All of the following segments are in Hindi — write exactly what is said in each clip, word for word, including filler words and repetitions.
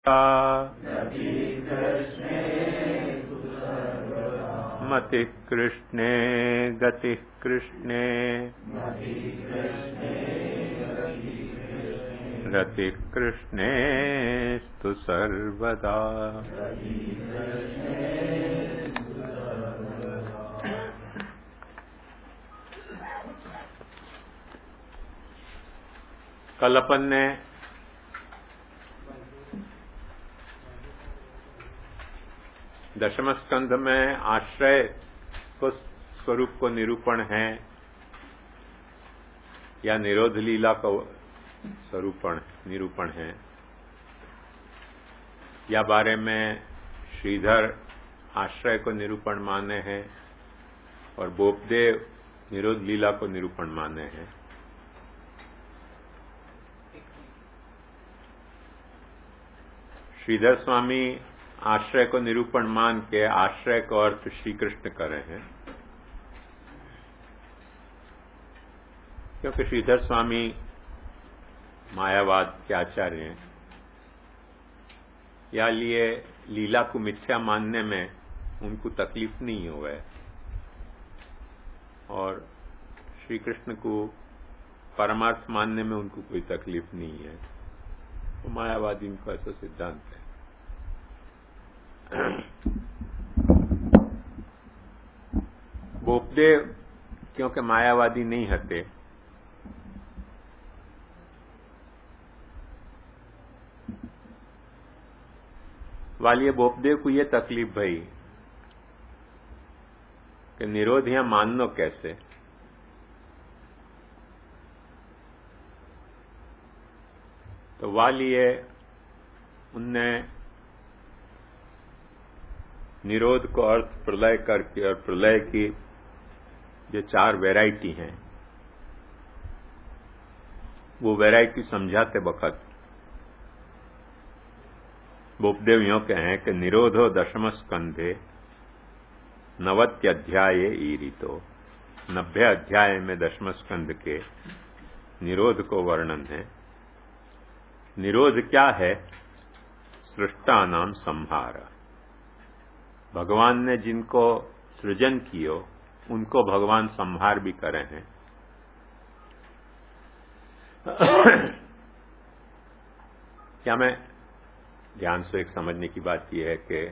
मतिः कृष्णे गतिः कृष्णे रतिः कृष्णेस्तु सर्वदा। कल अपन ने दशम स्कंध में आश्रय को स्वरूप को निरूपण है या निरोध लीला का स्वरूपण निरूपण है या बारे में श्रीधर आश्रय को निरूपण माने हैं और बोपदेव निरोध लीला को निरूपण माने हैं। श्रीधर स्वामी आश्रय को निरूपण मान के आश्रय को अर्थ श्री कृष्ण करे हैं, क्योंकि श्रीधर स्वामी मायावाद के आचार्य हैं। या लिए लीला को मिथ्या मानने में उनको तकलीफ नहीं हुआ और श्री कृष्ण को परमार्थ मानने में उनको कोई तकलीफ नहीं है। तो मायावादी इनको ऐसा सिद्धांत है। बोपदेव क्योंकि मायावादी नहीं हते, वालिए बोपदेव को ये तकलीफ भई कि निरोध यहां माननो कैसे। तो वालिए उनने निरोध को अर्थ प्रलय करके और प्रलय की जो चार वैरायटी हैं वो वैरायटी समझाते वक्त बोपदेव यों कहें कि निरोधो दशम स्कंधे नवत्यध्याय ईरितो। नब्बे अध्याय में दशम स्कंध के निरोध को वर्णन है। निरोध क्या है? सृष्टा नाम संहार। भगवान ने जिनको सृजन कियो उनको भगवान संहार भी करे हैं। क्या मैं ध्यान से एक समझने की बात यह है कि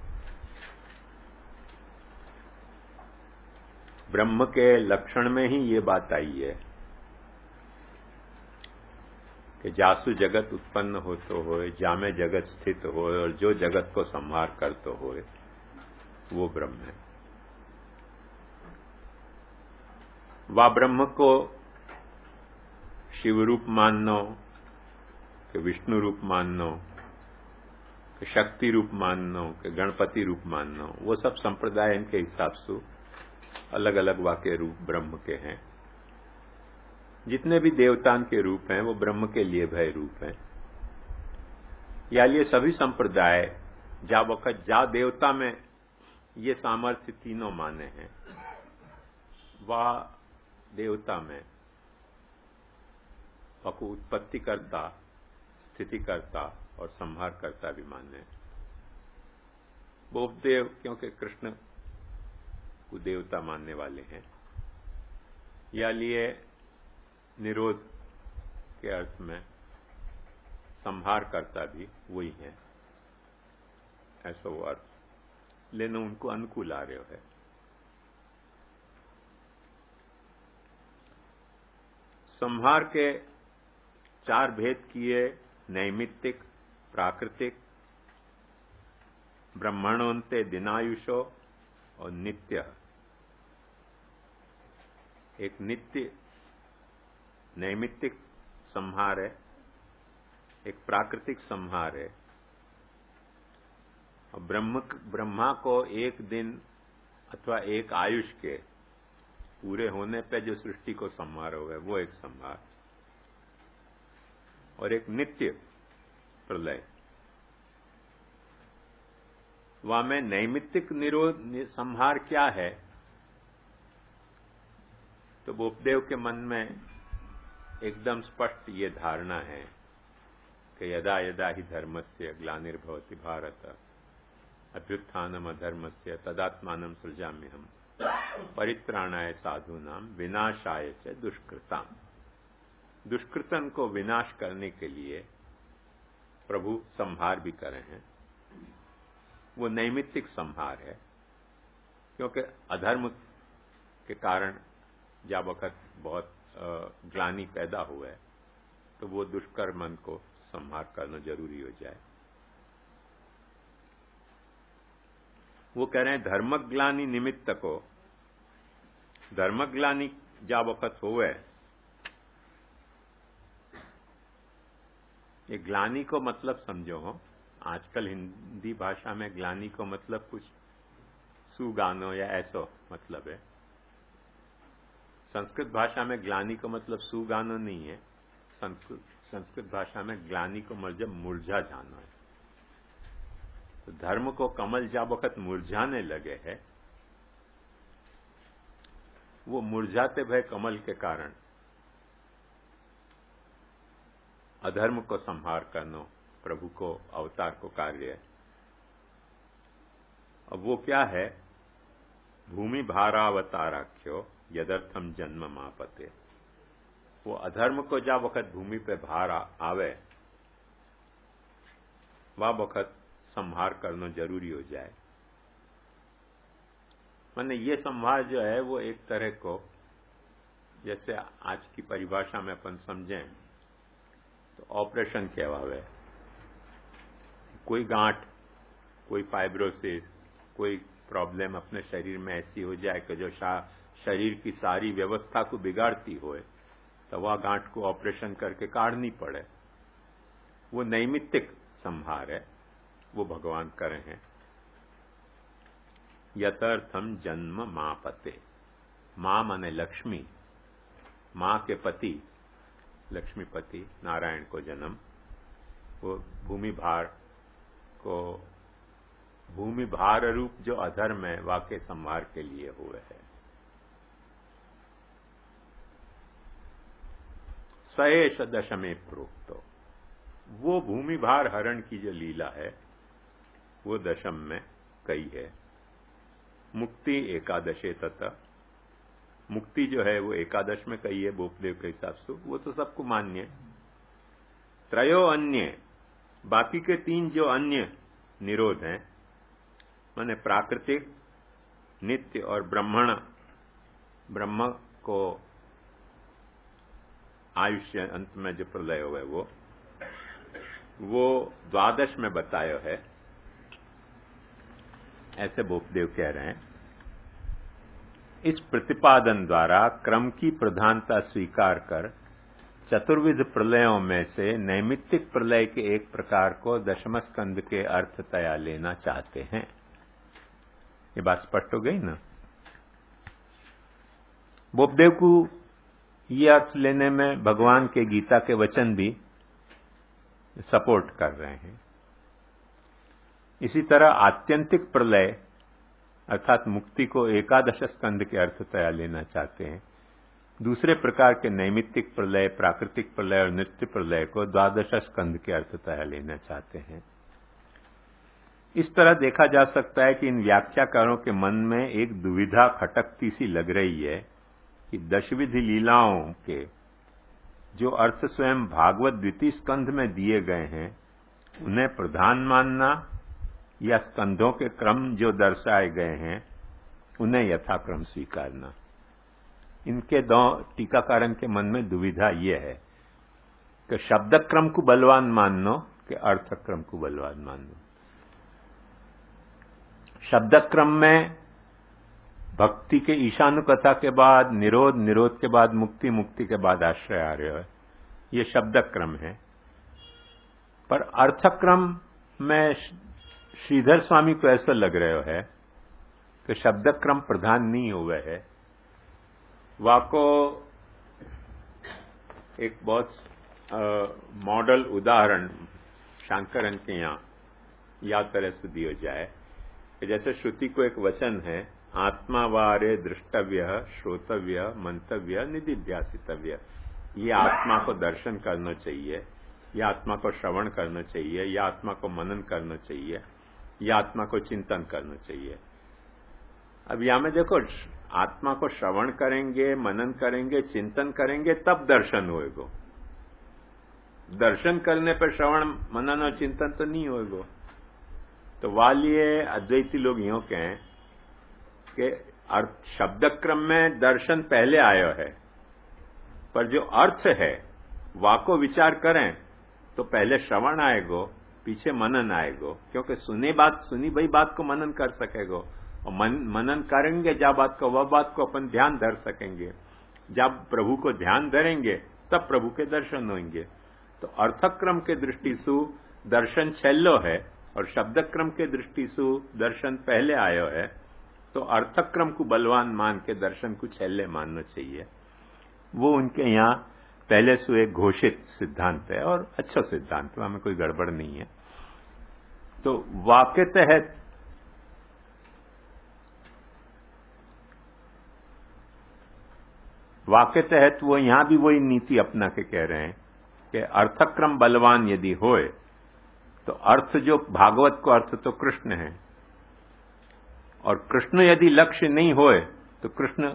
ब्रह्म के लक्षण में ही ये बात आई है कि जासु जगत उत्पन्न हो तो होए, जामे जगत स्थित होए और जो जगत को संहार कर तो होए वो ब्रह्म है। वा ब्रह्म को शिव रूप माननो कि विष्णु रूप माननो कि शक्ति रूप माननो कि गणपति रूप माननो, वो सब संप्रदाय इनके हिसाब से अलग अलग वाक्य रूप ब्रह्म के हैं। जितने भी देवताओं के रूप हैं वो ब्रह्म के लिए भय रूप हैं। या ये सभी संप्रदाय जा वक्त जा देवता में ये सामर्थ्य तीनों माने हैं, वह देवता में वको उत्पत्ति करता, स्थिति करता और संहार करता भी माने। बोपदेव क्योंकि कृष्ण को देवता मानने वाले हैं, या लिए निरोध के अर्थ में संहार करता भी वही है, ऐसा वो अर्थ लेना उनको अनुकूल आ रहे है। संहार के चार भेद किए, नैमित्तिक, प्राकृतिक, ब्रह्मणोन्ते दिनायुषो और नित्य। एक नित्य नैमित्तिक संहार है, एक प्राकृतिक संहार है और ब्रह्म ब्रह्मा को एक दिन अथवा एक आयुष के पूरे होने पे जो सृष्टि को संहार हो गए वो एक संहार, और एक नित्य प्रलय। वहां में नैमित्तिक निरोध संहार क्या है? तो बोपदेव के मन में एकदम स्पष्ट ये धारणा है कि यदा यदा ही धर्मस्य ग्लानिर्भवति भारत अभ्युत्थानम अधर्मस्य तदात्मानं सृजाम्यहम् परित्राणाय साधूनाम विनाशाय च दुष्कृताम। दुष्कृतन को विनाश करने के लिए प्रभु संहार भी करे हैं। वो नैमित्तिक संहार है, क्योंकि अधर्म के कारण जब वक्त बहुत ग्लानि पैदा हुआ है तो वो दुष्कर्मन को संहार करना जरूरी हो जाए। वो कह रहे हैं धर्मग्लानि निमित्त को, धर्मग्लानि जब वक्त हुए, ये ग्लानि को मतलब समझो हो। आजकल हिंदी भाषा में ग्लानि को मतलब कुछ सुगानो या ऐसो मतलब है। संस्कृत भाषा में ग्लानि को मतलब सुगानो नहीं है। संस्कृत संस्कृत भाषा में ग्लानि को मतलब मुरझा जाना है। तो धर्म को कमल जब वक्त मुरझाने लगे है, वो मुरझाते भय कमल के कारण अधर्म को संहार करना प्रभु को अवतार को कार्य है। अब वो क्या है? भूमि भारावताराख्यो यदर्थम जन्म मापते। वो अधर्म को जब वक्त भूमि पे भार आवे, वह वक्त संहार करना जरूरी हो जाए। माने ये संहार जो है वो एक तरह को, जैसे आज की परिभाषा में अपन समझें तो ऑपरेशन कहवावे। कोई गांठ, कोई फाइब्रोसिस, कोई प्रॉब्लम अपने शरीर में ऐसी हो जाए कि जो शरीर की सारी व्यवस्था को बिगाड़ती होए, तो वह गांठ को ऑपरेशन करके काढ़नी पड़े। वो नैमित्तिक संहार है, वो भगवान करे हैं। यथार्थम जन्म मां पते। मां माने लक्ष्मी, मां के पति लक्ष्मीपति नारायण को जन्म, वो भूमि भार को, भूमि भार रूप जो अधर्म है वाके संहार के लिए हुए है। सएष दशमे प्रोक्तो। वो भूमि भार हरण की जो लीला है वो दशम में कही है। मुक्ति एकादशे तथा, मुक्ति जो है वो एकादश में कही है बोपदेव के हिसाब से, वो तो सबको मान्य है। त्रयो अन्य, बाकी के तीन जो अन्य निरोध हैं, माने प्राकृतिक, नित्य और ब्रह्मण, ब्रह्म को आयुष्य अंत में जो प्रलय हुआ है वो वो द्वादश में बताया है, ऐसे बोपदेव कह रहे हैं। इस प्रतिपादन द्वारा क्रम की प्रधानता स्वीकार कर चतुर्विध प्रलयों में से नैमित्तिक प्रलय के एक प्रकार को दशम स्कंद के अर्थतया लेना चाहते हैं। ये बात स्पष्ट हो गई ना? बोपदेव को ये अर्थ लेने में भगवान के गीता के वचन भी सपोर्ट कर रहे हैं। इसी तरह आत्यंतिक प्रलय अर्थात मुक्ति को एकादश स्कंद के अर्थतया लेना चाहते हैं। दूसरे प्रकार के नैमित्तिक प्रलय, प्राकृतिक प्रलय और नित्य प्रलय को द्वादश स्कंद के अर्थतया लेना चाहते हैं। इस तरह देखा जा सकता है कि इन व्याख्याकारों के मन में एक दुविधा खटकती सी लग रही है कि दशविधि लीलाओं के जो अर्थ स्वयं भागवत द्वितीय स्कंध में दिए गए हैं उन्हें प्रधान मानना या स्कंधों के क्रम जो दर्शाए गए हैं उन्हें यथाक्रम स्वीकारना। इनके दो टीकाकारण के मन में दुविधा यह है कि शब्द क्रम को बलवान मानो कि अर्थ क्रम को बलवान मानो। शब्द क्रम में भक्ति के ईशानुकथा के बाद निरोध, निरोध के बाद मुक्ति, मुक्ति के बाद आश्रय आ रहे हो, ये शब्द क्रम है। पर अर्थक्रम में श्रीधर स्वामी को ऐसा लग रहे है कि शब्द क्रम प्रधान नहीं हुए है। वाको एक बहुत मॉडल उदाहरण शंकरन के यहाँ या तरह से दिया जाए कि जैसे श्रुति को एक वचन है, आत्मा वारे दृष्टव्य, श्रोतव्य, मंतव्य, निधिध्यासितव्य। ये आत्मा को दर्शन करना चाहिए, या आत्मा को श्रवण करना चाहिए, या आत्मा को मनन करना चाहिए, या आत्मा को चिंतन करना चाहिए। अब यहां में देखो, आत्मा को श्रवण करेंगे, मनन करेंगे, चिंतन करेंगे, तब दर्शन होएगा। दर्शन करने पर श्रवण मनन और चिंतन तो नहीं होएगा। तो वालिए अद्वैती लोग यूं कहें कि अर्थ शब्द क्रम में दर्शन पहले आया है, पर जो अर्थ है वाको विचार करें तो पहले श्रवण आएगो, पीछे मनन आएगो। क्योंकि सुनी बात सुनी भाई बात को मनन कर सकेगो, और मन, मनन करेंगे जा बात को, वह बात को अपन ध्यान धर सकेंगे। जब प्रभु को ध्यान धरेंगे तब प्रभु के दर्शन होंगे। तो अर्थक्रम के दृष्टि से दर्शन छेल्लो है और शब्दक्रम के दृष्टि से दर्शन पहले आयो है। तो अर्थक्रम को बलवान मान के दर्शन को छेल्ले मानना चाहिए। वो उनके यहाँ पहले से एक घोषित सिद्धांत है और अच्छा सिद्धांत है, हमें कोई गड़बड़ नहीं है। तो वाक्य तहत वाक्य तहत वो यहां भी वही नीति अपना के कह रहे हैं कि अर्थक्रम बलवान यदि होए तो अर्थ जो भागवत को अर्थ तो कृष्ण है, और कृष्ण यदि लक्ष्य नहीं होए तो कृष्ण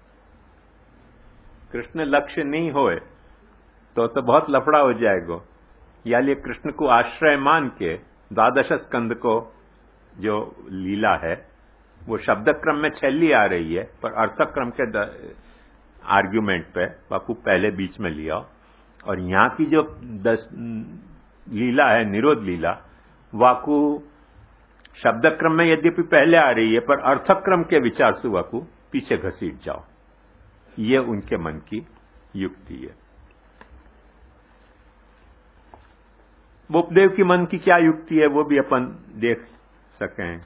कृष्ण लक्ष्य नहीं होए तो तो बहुत लफड़ा हो जाएगा। या लिए कृष्ण को आश्रय मान के द्वादश स्कंद को जो लीला है वो शब्द क्रम में छेली आ रही है, पर अर्थक्रम के आर्ग्यूमेंट पे बापू पहले बीच में लिया। और यहां की जो दस लीला है निरोध लीला, वाकु शब्दक्रम में यद्यपि पहले आ रही है, पर अर्थक्रम के विचार से वाकु पीछे घसीट जाओ। ये उनके मन की युक्ति है। बोपदेव की मन की क्या युक्ति है वो भी अपन देख सकें।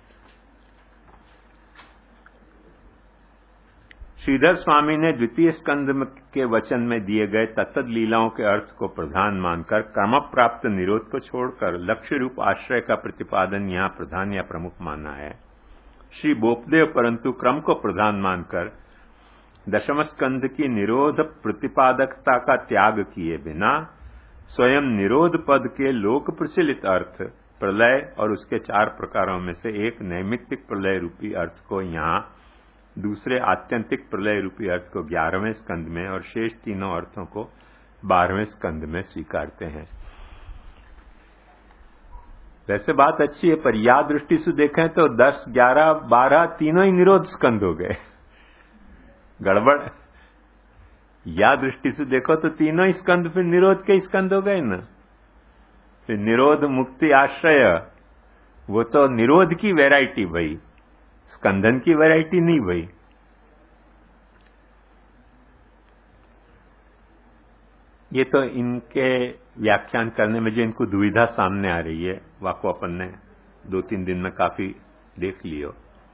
श्रीधर स्वामी ने द्वितीय स्कंद के वचन में दिए गए तत्त लीलाओं के अर्थ को प्रधान मानकर क्रम प्राप्त निरोध को छोड़कर लक्ष्य रूप आश्रय का प्रतिपादन यहां प्रधान या प्रमुख माना है। श्री बोपदेव परंतु क्रम को प्रधान मानकर दशम स्कंद की निरोध प्रतिपादकता का त्याग किए बिना स्वयं निरोध पद के लोक प्रचलित अर्थ प्रलय और उसके चार प्रकारों में से एक नैमित्तिक प्रलय रूपी अर्थ को यहां दूसरे आत्यंतिक प्रलय रूपी अर्थ को ग्यारहवें स्कंद में और शेष तीनों अर्थों को बारहवें स्कंद में स्वीकारते हैं। वैसे बात अच्छी है, पर या दृष्टि से देखें तो दस, ग्यारह, बारह तीनों ही निरोध स्कंद हो गए। गड़बड़। या दृष्टि से देखो तो तीनों ही स्कंद फिर निरोध के स्कंद हो गए ना। फिर निरोध मुक्ति आश्रय वो तो निरोध की वैरायटी भाई, स्कंदन की वैरायटी नहीं भाई। ये तो इनके व्याख्यान करने में जो इनको दुविधा सामने आ रही है वाको अपन ने दो तीन दिन में काफी देख लियो।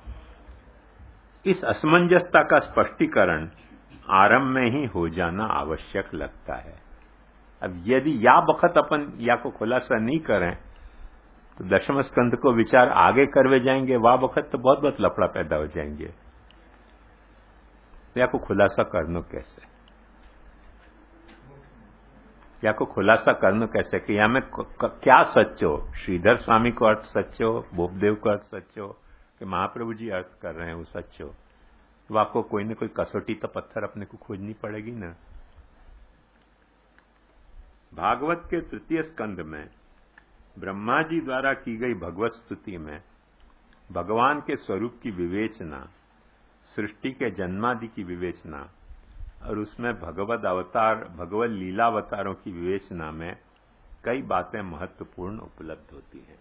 इस असमंजसता का स्पष्टीकरण आरंभ में ही हो जाना आवश्यक लगता है। अब यदि या वक्त अपन या को खुलासा नहीं करें तो दशम स्कंद को विचार आगे करवे जाएंगे, वाह वक्त तो बहुत बहुत लफड़ा पैदा हो जाएंगे। या को खुलासा करनो कैसे, या को खुलासा करनो कैसे कि या में क्या सच हो, श्रीधर स्वामी को अर्थ सच हो, बोपदेव को अर्थ सच हो, कि महाप्रभु जी अर्थ कर रहे हैं वो सच हो। तो आपको कोई न कोई कसौटी तो पत्थर अपने को खोजनी पड़ेगी ना। भागवत के तृतीय स्कंद में ब्रह्मा जी द्वारा की गई भगवत स्तुति में भगवान के स्वरूप की विवेचना, सृष्टि के जन्मादि की विवेचना और उसमें भगवत अवतार भगवत लीलावतारों की विवेचना में कई बातें महत्वपूर्ण उपलब्ध होती हैं।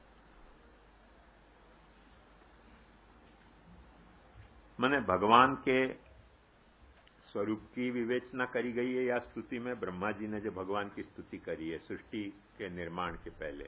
माने भगवान के स्वरूप की विवेचना करी गई है या स्तुति में ब्रह्मा जी ने जो भगवान की स्तुति करी है सृष्टि के निर्माण के पहले,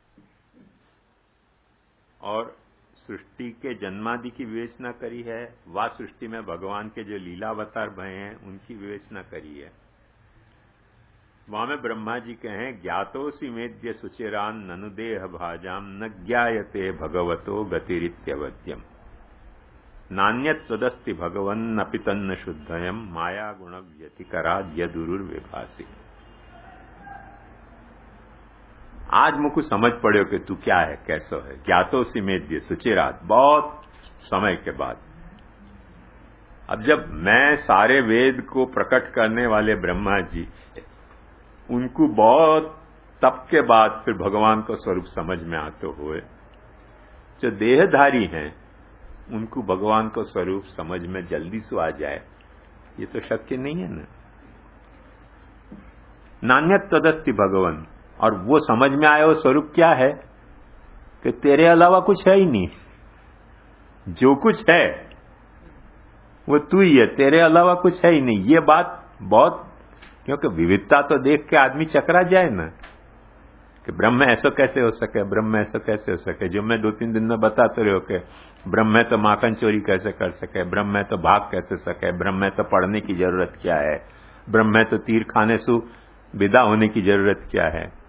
और सृष्टि के जन्मादि की विवेचना करी है, वा सृष्टि में भगवान के जो लीलावतार भय हैं उनकी विवेचना करी है। वहां में ब्रह्मा जी कहें ज्ञातोसी मेद्य सुचिरान ननुदेह भाजाम न ज्ञायते भगवतो गतिरित्यवद्यम नान्यत तदस्ति भगवन् अपि तन्न शुद्धयम माया गुण व्यतिकरा यदुरुर्विभासी। आज मुझको समझ पड़े कि तू क्या है, कैसो है। ज्ञातोसि मेद्य सुचिरात, बहुत समय के बाद। अब जब मैं सारे वेद को प्रकट करने वाले ब्रह्मा जी, उनको बहुत तप के बाद फिर भगवान का स्वरूप समझ में आते हुए, जो देहधारी हैं उनको भगवान का स्वरूप समझ में जल्दी से आ जाए, ये तो शक्य नहीं है ना। नान्यत तदस्ति भगवान, और वो समझ में आया वो स्वरूप क्या है कि तेरे अलावा कुछ है ही नहीं, जो कुछ है वो तू ही है, तेरे अलावा कुछ है ही नहीं। ये बात बहुत, क्योंकि विविधता तो देख के आदमी चकरा जाए ना कि ब्रह्म ऐसा कैसे हो सके, ब्रह्म ऐसा कैसे हो सके। जो मैं दो तीन दिन में बताते रहो कि ब्रह्म है तो माखन चोरी कैसे कर सके, ब्रह्म है तो भाग कैसे सके, ब्रह्म है तो पढ़ने की जरूरत क्या है, ब्रह्म है तो तीर खाने से विदा होने की जरूरत क्या है।